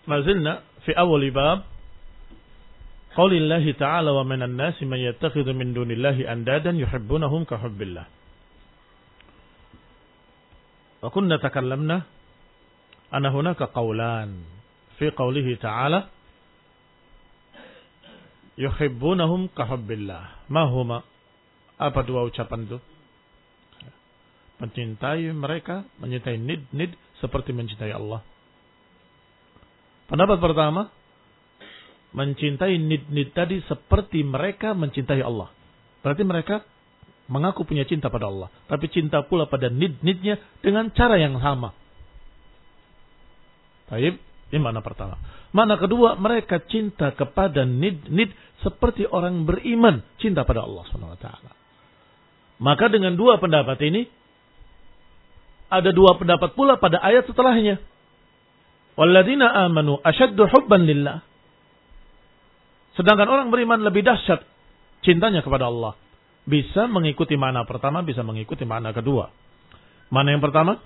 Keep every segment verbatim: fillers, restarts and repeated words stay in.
mazilna fi awal bab qaulillahi ta'ala wa minan nasi man yattakhidhu min dunillahi andadan yuhibbunahum ka hubbillah. Wa kunna takallamna anna hunaka qawlan fi qawlihi ta'ala yuhibbunahum ka hubbillah. Ma huma? Apa dua ucapan itu? Mencintai mereka, mencintai nid-nid seperti mencintai Allah. Pendapat pertama, mencintai nid-nid tadi seperti mereka mencintai Allah. Berarti mereka mengaku punya cinta pada Allah, tapi cinta pula pada nid-nidnya dengan cara yang sama. Baik, ini makna pertama. Makna kedua, mereka cinta kepada nid-nid seperti orang beriman cinta pada Allah subhanahu wa taala. Maka dengan dua pendapat ini, ada dua pendapat pula pada ayat setelahnya. Walladzina amanu asyaddu hubban lillah. Sedangkan orang beriman lebih dahsyat cintanya kepada Allah. Bisa mengikuti makna pertama, bisa mengikuti makna kedua. Mana yang pertama?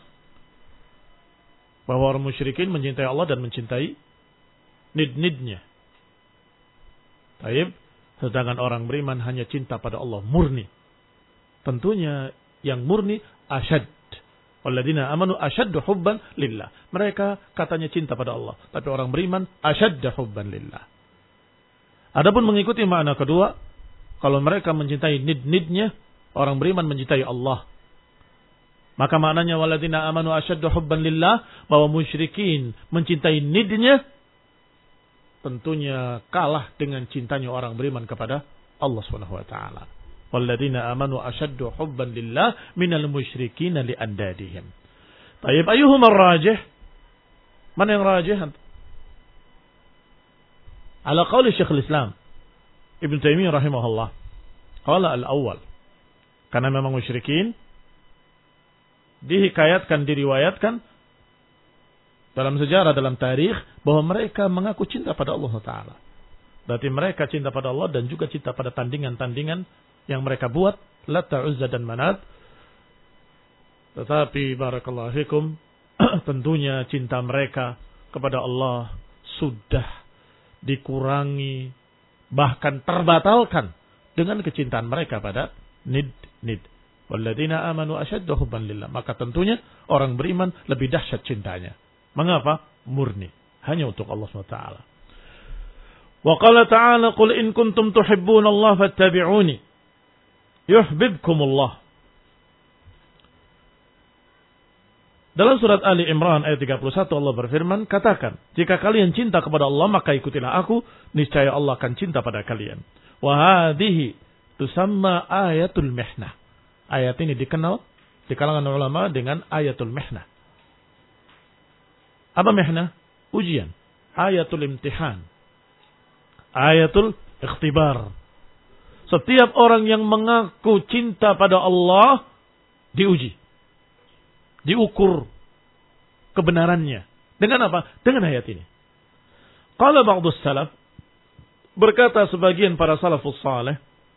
Bahwa orang musyrikin mencintai Allah dan mencintai nid-nidnya. Taib. Sedangkan orang beriman hanya cinta pada Allah murni. Tentunya yang murni asyad. Walladzina amanu asyaddu hubban lillah. Mereka katanya cinta pada Allah, tapi orang beriman asyaddu hubban lillah. Adapun mengikuti makna kedua, kalau mereka mencintai nid-nidnya, orang beriman mencintai Allah. Maka maknanya walladzina amanu asyaddu hubban lillah, bahwa musyrikin mencintai nidnya, tentunya kalah dengan cintanya orang beriman kepada Allah Subhanahu wa taala. Walladzina amanu asyaddu hubban lillah minal musyrikin liandadihim. Baik, ayyuhuma rajih? Mana yang rajih? Ala qauli Syekhul Islam Ibnu Taimiyah rahimahullah. Qala al-awwal. Karena memang musyrikin dihikayatkan, diriwayatkan dalam sejarah, dalam tarikh, bahwa mereka mengaku cinta pada Allah Ta'ala. Berarti mereka cinta pada Allah dan juga cinta pada tandingan-tandingan yang mereka buat, Lata, Uzza dan Manat. Tetapi barakallahu fikum, tentunya cinta mereka kepada Allah sudah dikurangi, bahkan terbatalkan dengan kecintaan mereka pada nid-nid. Walladzina amanu asyaddu hubban lillah. Maka tentunya orang beriman lebih dahsyat cintanya. Mengapa? Murni, hanya untuk Allah subhanahu wa taala. Wa qala ta'ala qul in kuntum tuhibbuna Allah fattabi'uni yuhibbukumullah. Dalam surat Ali Imran ayat tiga puluh satu Allah berfirman, katakan, jika kalian cinta kepada Allah maka ikutilah aku, niscaya Allah akan cinta pada kalian. Wa hadhihi tusamma ayatul mihnah. Ayat ini dikenal di kalangan ulama dengan ayatul mihnah. Apa mihnah? Ujian. Ayatul imtihan. Ayatul ikhtibar. Setiap orang yang mengaku cinta pada Allah diuji. Diukur kebenarannya. Dengan apa? Dengan ayat ini. Qala ba'dus salaf, berkata sebagian para salafus salih,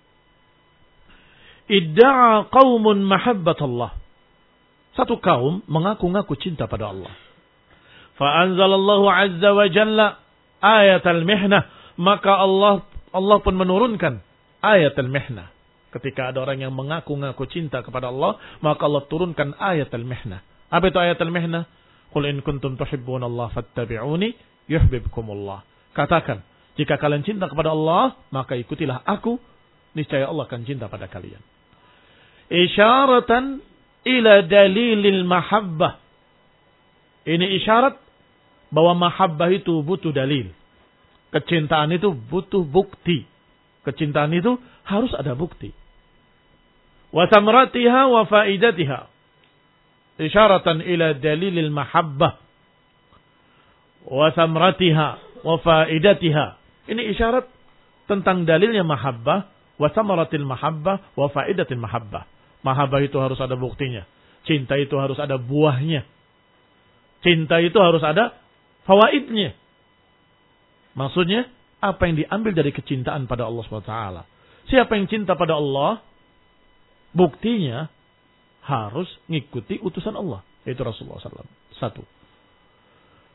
idda'a qaumun mahabbatullah. Satu kaum mengaku-ngaku cinta pada Allah. Fa anzalallahu azza wa jalla ayat al-mihnah. Maka Allah Allah pun menurunkan ayat al-mihnah. Ketika ada orang yang mengaku-ngaku cinta kepada Allah, maka Allah turunkan ayat al-mihnah. Apa itu ayat al-mihnah? Qul in kuntum tuhibbunallaha fattabi'uni yuhibbukumullah. Katakan, jika kalian cinta kepada Allah, maka ikutilah aku, niscaya Allah akan cinta pada kalian. Isyaratan ila dalilil mahabbah. Ini isyarat bahwa mahabbah itu butuh dalil. Kecintaan itu butuh bukti. Kecintaan itu harus ada bukti. Wa samratiha wa faidatiha. Isyaratan ila dalilil mahabbah. Wa samratiha wa faidatiha. Ini isyarat tentang dalilnya mahabbah. Wa samratil mahabbah wa faidatil mahabbah. Mahabbah itu harus ada buktinya. Cinta itu harus ada buahnya. Cinta itu harus ada fawaidnya. Maksudnya, apa yang diambil dari kecintaan pada Allah subhanahu wa taala. Siapa yang cinta pada Allah, buktinya harus ngikuti utusan Allah, yaitu Rasulullah sallallahu alaihi wasallam. Satu.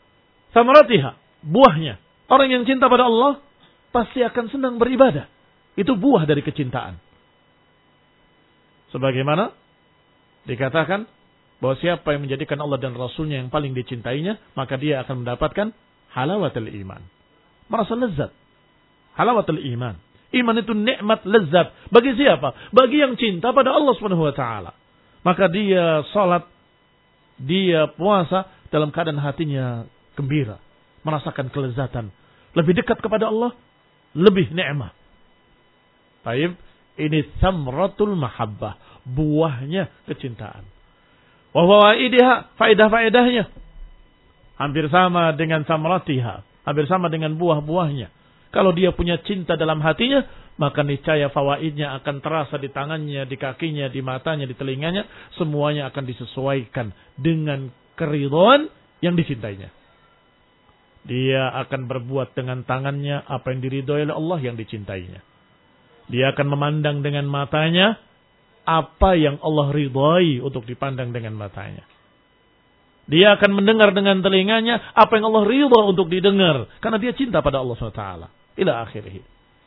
Samaratiha, buahnya. Orang yang cinta pada Allah pasti akan senang beribadah. Itu buah dari kecintaan. Sebagaimana dikatakan bahwa siapa yang menjadikan Allah dan Rasulnya yang paling dicintainya, maka dia akan mendapatkan halawatul iman. Merasa lezat. Halawatul iman. Iman itu nikmat lezat. Bagi siapa? Bagi yang cinta pada Allah subhanahu wa taala. Maka dia salat, dia puasa dalam keadaan hatinya gembira. Merasakan kelezatan. Lebih dekat kepada Allah, lebih nikmat. Baik, ini samratul mahabbah, buahnya kecintaan. Wa fawaidiha, faedah-faedahnya hampir sama dengan samratiha, hampir sama dengan buah-buahnya. Kalau dia punya cinta dalam hatinya, maka niscaya fawaidnya akan terasa di tangannya, di kakinya, di matanya, di telinganya, semuanya akan disesuaikan dengan keridhaan yang dicintainya. Dia akan berbuat dengan tangannya apa yang diridhoi oleh Allah yang dicintainya. Dia akan memandang dengan matanya apa yang Allah ridhai untuk dipandang dengan matanya. Dia akan mendengar dengan telinganya apa yang Allah ridha untuk didengar. Karena dia cinta pada Allah subhanahu wa taala. Ila akhirih.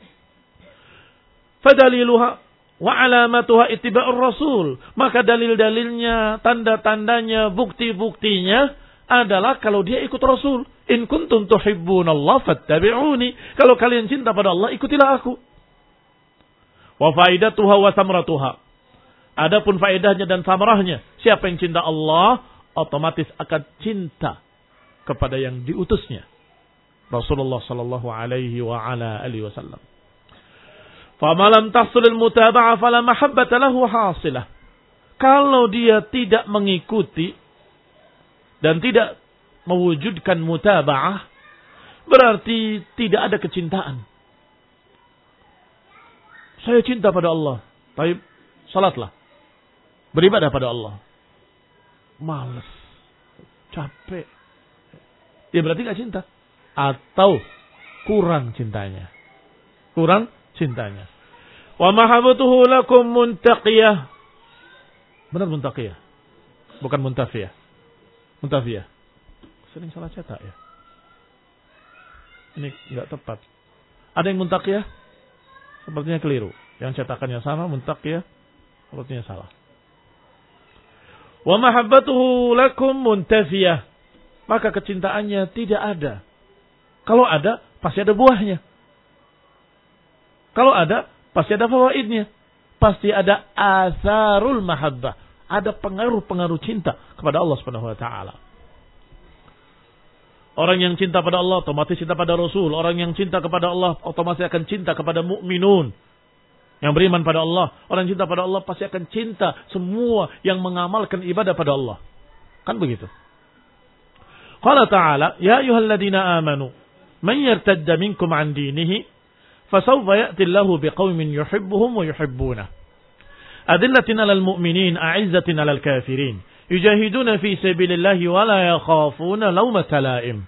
Fadaliluha wa alamatuha ittiba'ur rasul. Maka dalil-dalilnya, tanda-tandanya, bukti-buktinya adalah kalau dia ikut Rasul. In kuntum tuhibbunallah fattabi'uni. Kalau kalian cinta pada Allah, ikutilah aku. Wa faidatuha wa samratuha. Adapun faedahnya dan samarahnya, siapa yang cinta Allah, otomatis akan cinta kepada yang diutusnya. Rasulullah sallallahu alaihi wa ala alihi wasallam. Fama lam tahsul al-mutaba'ah fala mahabbata lahu hasilah. Kalau dia tidak mengikuti dan tidak mewujudkan mutaba'ah, berarti tidak ada kecintaan. Saya cinta pada Allah. Baik, salatlah. Beribadah pada Allah. Males. Capek. Ya berarti gak cinta. Atau kurang cintanya. Kurang cintanya. Wa mahabbatuhu lakum muntaqiyah. Benar muntaqiyah. Bukan muntafiyah. Muntafiyah. Sering salah cetak ya. Ini enggak tepat. Ada yang muntaqiyah? Sepertinya keliru. Yang cetakannya sama, muntaqiyah. Sepertinya salah. Wa mahabbatuhu lakum muntafiyah. Maka kecintaannya tidak ada. Kalau ada, pasti ada buahnya. Kalau ada, pasti ada fawaidnya. Pasti ada asarul mahabbah. Ada pengaruh-pengaruh cinta kepada Allah Subhanahu wa taala. Orang yang cinta pada Allah otomatis cinta pada Rasul. Orang yang cinta kepada Allah otomatis akan cinta kepada mukminun yang beriman pada Allah. Orang yang cinta pada Allah pasti akan cinta semua yang mengamalkan ibadah pada Allah. Kan begitu. Qala ta'ala, ya ayyuhalladzina amanu man yartadda minkum an dinihi fasawfa ya'ti Allahu biqaumin yuhibbuhum wa yuhibbunah. Adillatin 'alal mu'minin, a'izzatin 'alal kafirin. Yujahiduna fi sabilillahi wa la yakhafuna lawmata la'im.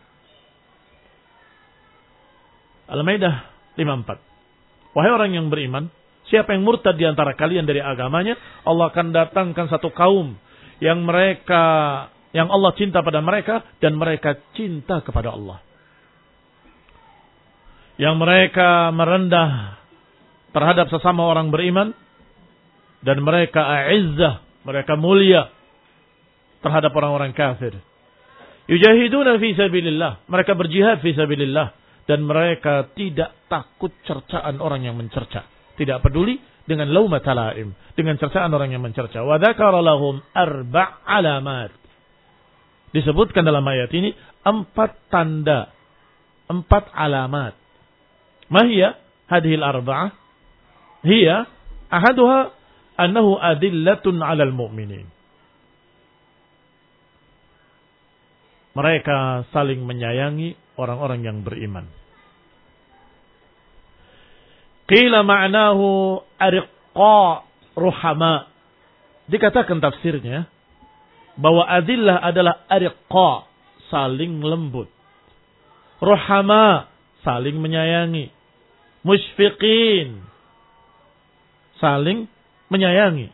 Al-Maidah lima puluh empat. Wahai orang yang beriman, siapa yang murtad di antara kalian dari agamanya, Allah akan datangkan satu kaum yang mereka yang Allah cinta pada mereka dan mereka cinta kepada Allah. Yang mereka merendah terhadap sesama orang beriman dan mereka a'izzah, mereka mulia terhadap orang-orang kafir. Yujahiduna fi sabilillah, mereka berjihad fi sabilillah dan mereka tidak takut cercaan orang yang mencerca. Tidak peduli dengan laumata laim, dengan cercaan orang yang mencerca. Wa dzakara lahum arba' alamat. Disebutkan dalam ayat ini empat tanda, empat alamat. Mahiyya hadhil arba'ah? Hiya ahaduha annahu adillatun 'alal mu'minin. Mereka saling menyayangi orang-orang yang beriman. Qila ma'nahu ariqqa ruhama. Dikatakan tafsirnya bahwa adillah adalah ariqqa, saling lembut. Ruhama, saling menyayangi. Musyfiqin, saling menyayangi.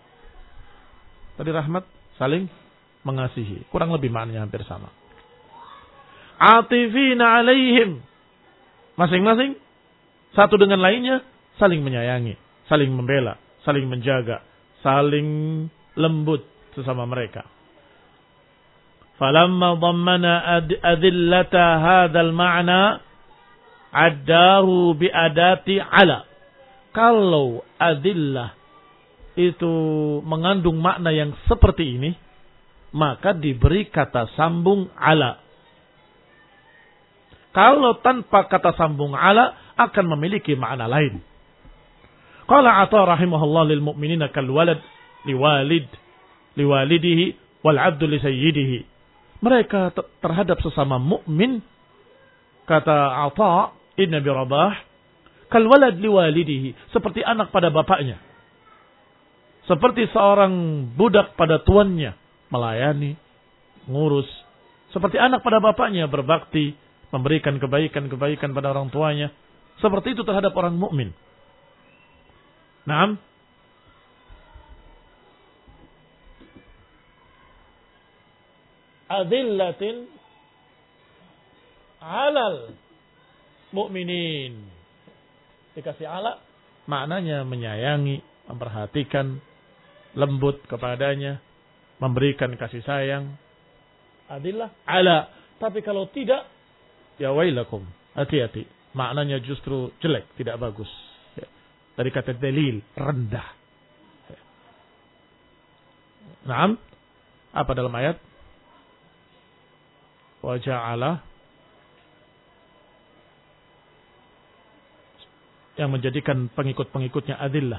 Tadi rahmat, saling mengasihi. Kurang lebih maknanya hampir sama. atifina alaihim. Masing-masing satu dengan lainnya saling menyayangi, saling membela, saling menjaga, saling lembut sesama mereka. Falamma dhammana adillata hadzal ma'na addahu bi adati ala. Kalau adillah itu mengandung makna yang seperti ini, maka diberi kata sambung ala. Kalau tanpa kata sambung ala akan memiliki makna lain. Qala Atha rahimahullah lil mu'minina kal walad liwalid liwalidihi wal 'abdu li sayyidihi. Mereka terhadap sesama mukmin, kata Atha ibn Abi Rabah, kal walad liwalidihi, seperti anak pada bapaknya. Seperti seorang budak pada tuannya, melayani, ngurus. Seperti anak pada bapaknya, berbakti, memberikan kebaikan-kebaikan pada orang tuanya. Seperti itu terhadap orang mukmin. Naam. Adillatin alal mu'minin. Dikasih ala, maknanya menyayangi, memperhatikan, lembut kepadanya, memberikan kasih sayang. Adillah ala. Tapi kalau tidak, ya wailakum, hati-hati. Maknanya justru jelek, tidak bagus. Ya. Dari kata dalil, rendah. Ya. Naam. Apa dalam ayat? Wa ja'ala, yang menjadikan pengikut-pengikutnya adillah.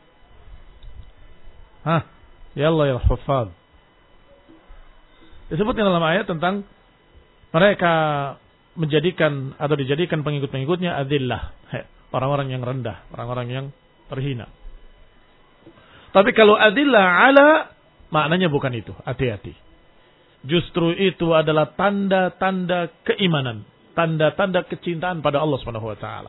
Hah? Ya Allah ya Huffaz. Disebutkan dalam ayat tentang mereka menjadikan atau dijadikan pengikut-pengikutnya adillah. Orang-orang yang rendah, orang-orang yang terhina. Tapi kalau adillah ala, maknanya bukan itu. Hati-hati. Justru itu adalah tanda-tanda keimanan. Tanda-tanda kecintaan pada Allah subhanahu wa taala.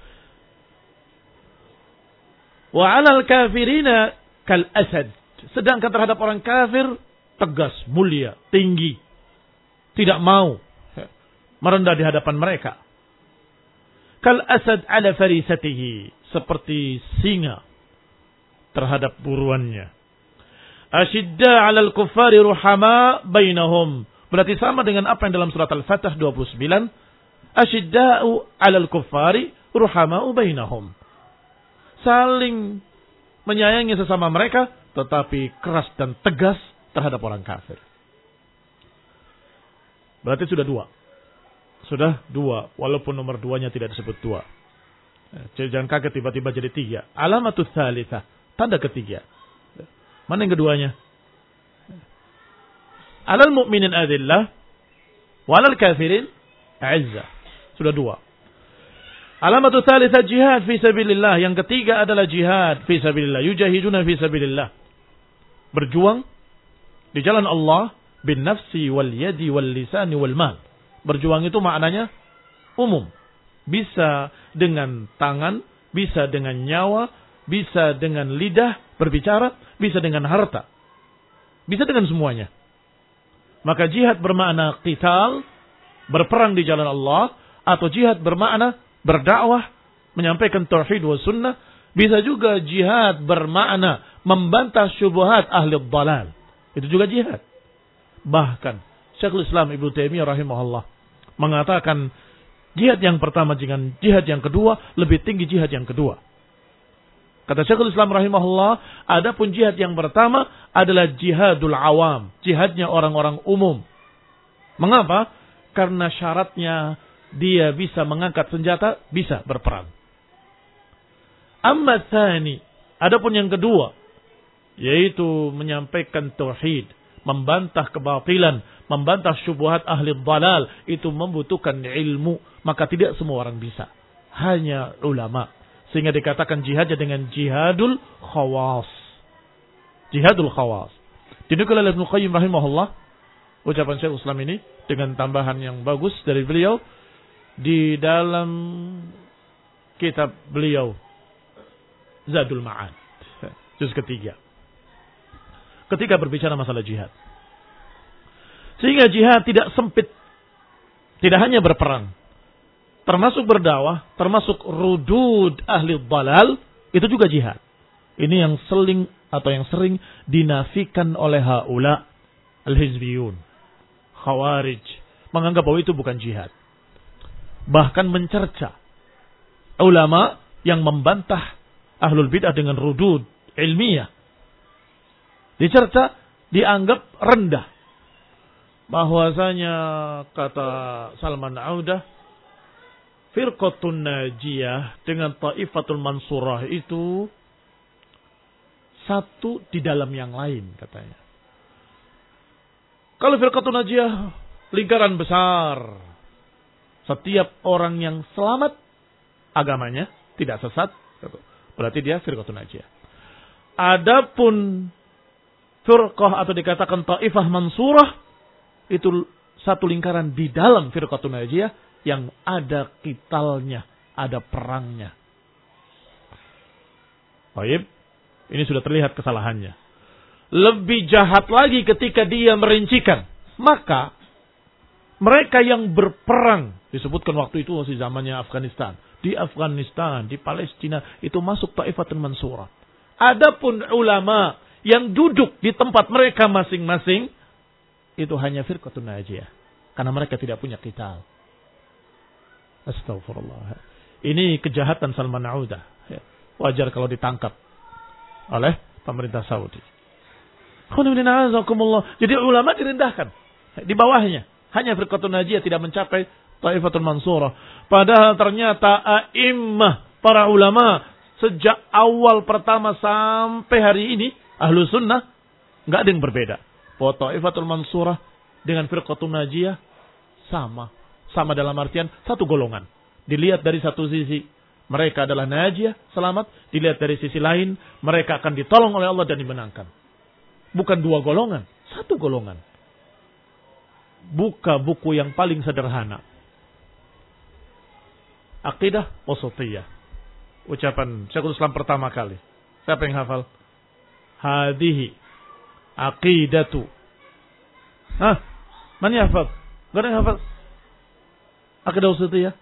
Wa 'alal kafirina kal asad. Sedangkan terhadap orang kafir tegas, mulia, tinggi. Tidak mau merendah di hadapan mereka. Kal asad 'ala farisatihi, seperti singa terhadap buruannya. Asyidda 'alal kuffari ruhama bainahum. Berarti sama dengan apa yang dalam surat Al-Fatah dua puluh sembilan. Asyidda'u 'alal kuffari ruhama'u bainahum. Saling menyayangi sesama mereka, tetapi keras dan tegas terhadap orang kafir. Berarti sudah dua. Sudah dua, walaupun nomor duanya tidak disebut dua. Jangan kaget tiba-tiba jadi tiga. Alamatus tsalitsah, tanda ketiga. Mana yang keduanya? Alal mu'minin adillah, walal kafirin a'izzah. Sudah dua. Alamatus tsalitsah jihad fi sabilillah. Yang ketiga adalah jihad fi sabilillah. Yujahiduna fi sabilillah. Berjuang di jalan Allah bin nafsi wal yadi wal lisani wal mal. Berjuang itu maknanya umum. Bisa dengan tangan, bisa dengan nyawa, bisa dengan lidah berbicara, bisa dengan harta. Bisa dengan semuanya. Maka jihad bermakna qital, berperang di jalan Allah, atau jihad bermakna berdakwah, menyampaikan tauhid wa sunnah. Bisa juga jihad bermakna membantah syubhat ahli dhalal. Itu juga jihad. Bahkan Syekhul Islam Ibnu Taimiyah rahimahullah mengatakan jihad yang pertama dengan jihad yang kedua lebih tinggi jihad yang kedua. Kata Syekhul Islam rahimahullah, adapun jihad yang pertama adalah jihadul awam, jihadnya orang-orang umum. Mengapa? Karena syaratnya dia bisa mengangkat senjata, bisa berperang. Amma tsani, adapun yang kedua, yaitu menyampaikan tauhid, membantah kebatilan, membantah syubhat ahli dhalal, itu membutuhkan ilmu, maka tidak semua orang bisa. Hanya ulama. Sehingga dikatakan jihadnya dengan jihadul khawas. Jihadul khawas. Dinukil oleh Ibnu Qayyim rahimahullah, ucapan Syekh Islam ini dengan tambahan yang bagus dari beliau di dalam kitab beliau Zadul Ma'ad, juz ketiga. Ketika berbicara masalah jihad. Sehingga jihad tidak sempit. Tidak hanya berperang. Termasuk berdakwah, termasuk rudud ahli dhalal, itu juga jihad. Ini yang seling atau yang sering dinafikan oleh haula al-hizbiyun, khawarij, menganggap bahwa itu bukan jihad. Bahkan mencerca ulama yang membantah ahlul bid'ah dengan rudud ilmiah. Dicerca, dianggap rendah. Bahwasanya kata Salman Audah, firqatun najiyah dengan taifatul mansurah itu satu di dalam yang lain katanya. Kalau firqatun najiyah lingkaran besar, setiap orang yang selamat agamanya tidak sesat, berarti dia firqatun najiyah. Adapun firqah atau dikatakan taifah mansurah, itu satu lingkaran di dalam firqatun najiyah yang ada qitalnya, ada perangnya. Baik, ini sudah terlihat kesalahannya. Lebih jahat lagi ketika dia merincikan. Maka mereka yang berperang, disebutkan waktu itu masih zamannya Afghanistan. Di Afghanistan, di Palestina, itu masuk taifatun mansurah. Adapun ulama yang duduk di tempat mereka masing-masing, itu hanya firqatun najiyah. Karena mereka tidak punya qital. Astagfirullah. Ini kejahatan Salman Audah. Wajar kalau ditangkap oleh pemerintah Saudi. Jadi ulama direndahkan. Di bawahnya. Hanya firqatun najiyah tidak mencapai taifatun mansurah. Padahal ternyata a'immah, para ulama, sejak awal pertama sampai hari ini, ahlu sunnah, nggak ada yang berbeda. Bahwa taifatul mansurah dengan firqatun najiyah sama. Sama dalam artian satu golongan. Dilihat dari satu sisi, mereka adalah najiyah, selamat. Dilihat dari sisi lain, mereka akan ditolong oleh Allah dan dimenangkan. Bukan dua golongan, satu golongan. Buka buku yang paling sederhana. Aqidah wasatiyah. Ucapan Syekhul Islam pertama kali. Siapa yang hafal? Hadihi aqidatu. Hah? Mana yang hafal? Gak ada yang hafal? Aqidah wasatiyah.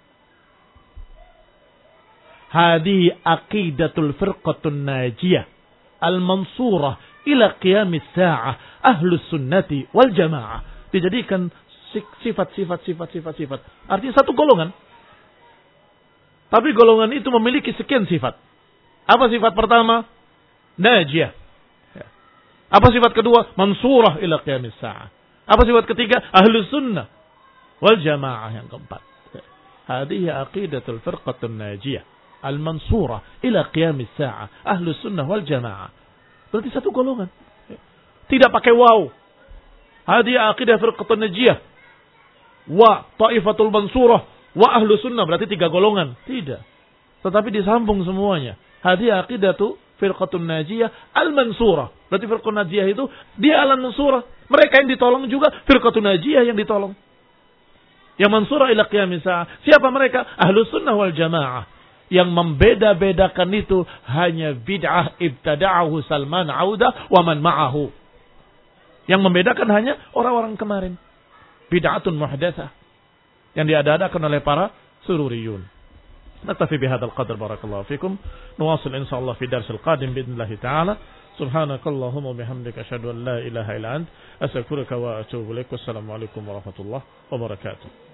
Hadihi aqidatul firqatun najiyah al-mansurah ila qiyamis sa'ah ahlus sunnati wal jamaah. Dijadikan sifat-sifat sifat-sifat sifat. Artinya satu golongan. Tapi golongan itu memiliki sekian sifat. Apa sifat pertama? Najiyah. Apa sifat kedua? Mansurah ila qiyamis sa'ah. Apa sifat ketiga? Ahlus sunnah wal jamaah yang keempat. Hadihi aqidatul firqatun najiyah al-mansurah ila qiyamis sa'ah ahlus sunnah wal jamaah. Berarti satu golongan. Tidak pakai waw. Hadihi aqidah firqatun najiyah wa taifatul mansurah wa ahlus sunnah. Berarti tiga golongan. Tidak. Tetapi disambung semuanya. Hadihi aqidatu firqatun najiyah al-mansurah. Berarti firqatun najiyah itu dia al-mansurah. Mereka yang ditolong juga firqatun najiyah yang ditolong. Yang mansurah ila qiyamis sa'ah. Siapa mereka? Ahlus sunnah wal jamaah. Yang membeda-bedakan itu hanya bid'ah ibtada'ahu Salman Audah wa man ma'ahu. Yang membedakan hanya orang-orang kemarin. Bid'atun muhdatsah. Yang diada-adakan oleh para sururiyun. Naktafi bihadzal qadar barakallahu fikum. Nuwasil insyaallah fi darsil qadim biidznillah ta'ala. Subhanakallahumma bihamdika asyhadu an la ilaha illa ant astaghfiruka wa atubu ilaik. Wassalamu alaikum warahmatullahi wabarakatuh.